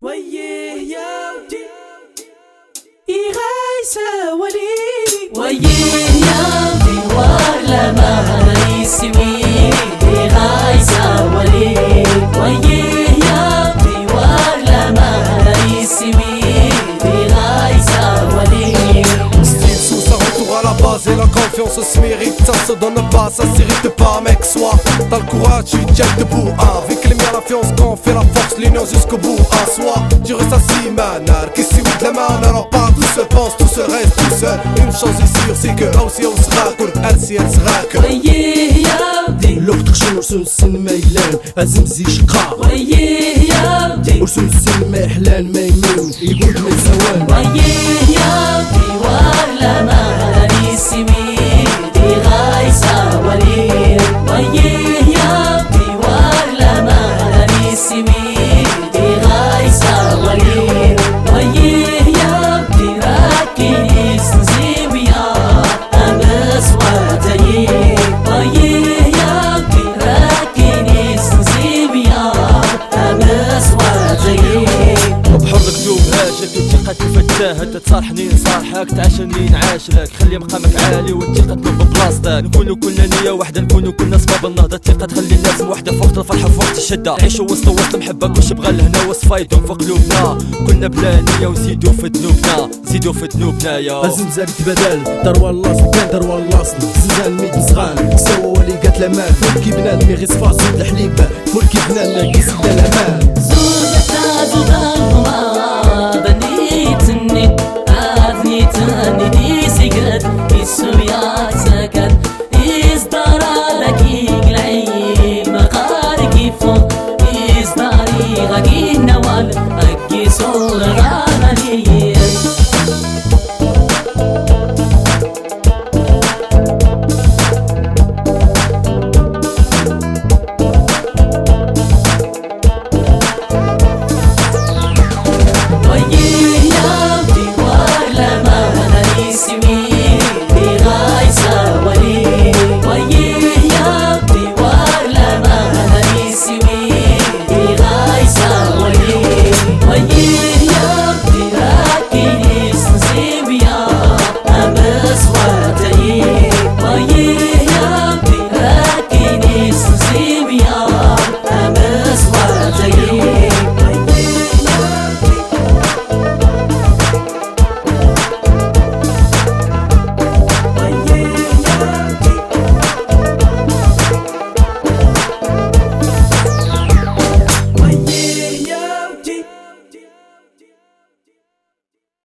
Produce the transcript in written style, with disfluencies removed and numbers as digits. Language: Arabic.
ويه يا ودي إغايسة ولي ويه يا ودي ولا ما يسوي إغايسة ولي ويه يا ودي ولا ما يسوي إغايسة ولي. Ça retourne à la base et la confiance se mérite. Ça se donne pas, ça s'irrite pas mec. Soit t'as le courage, tu tiens debout. Avec les miens la fiance qu'on fait la force, l'union jusqu'au bout. Soit tu restes assis manar, qui si de la main. Alors pas tout seul pense, tout seul reste tout seul. Une chose est sûre c'est que aussi on sera كل أرسي أسراك. ويه يا ودي الوقت خشن ورسم السن ما يلام أزمزي شقا. ويه يا ودي ورسم السن ما يحلال ما يمين يقول ما يسوان. ويه يا ودي ولا ما يسوي إغايسة ولي ويه يا ودي ولا ما يسوي إغايسة ولي ويه يا ودي راكي سنزيويا أمس وتايي ويه يا ودي راكي سنزيويا أمس وتايي. بحر مكتوب هاجك وثقة الفتاة انت تصارحني نصارحك تعاشرني نعاشرك خلي مقامك عالي والثقة تنوب ببلاصتك نكونوا كلنا نية واحدة نكونوا كلنا سباب النهضة الثقة تخلي الناس وحدة في وقت الفرحة في وقت الشدة نعيشوا وسط المحبة كلشي بغى لهنا وصفا يدوم في قلوبنا كنا بلا نية ونزيدو في ذنوبنا نزيدو في ذنوبنا يا الزمزال تبدل تروى اللاصل كان تروى اللاصل زنزان ميت مصغان سوا ولي قات لمان فول كي بنادم يغيص فاصل الحليب فول كي بنادم يقيس الامان. زودتا زودالهما بنيتني أذنيتني دي سكت السويا سكت إصدارا لكي قلعي مقاركي فوق إصداري غاقي نوال أكي صور غاملي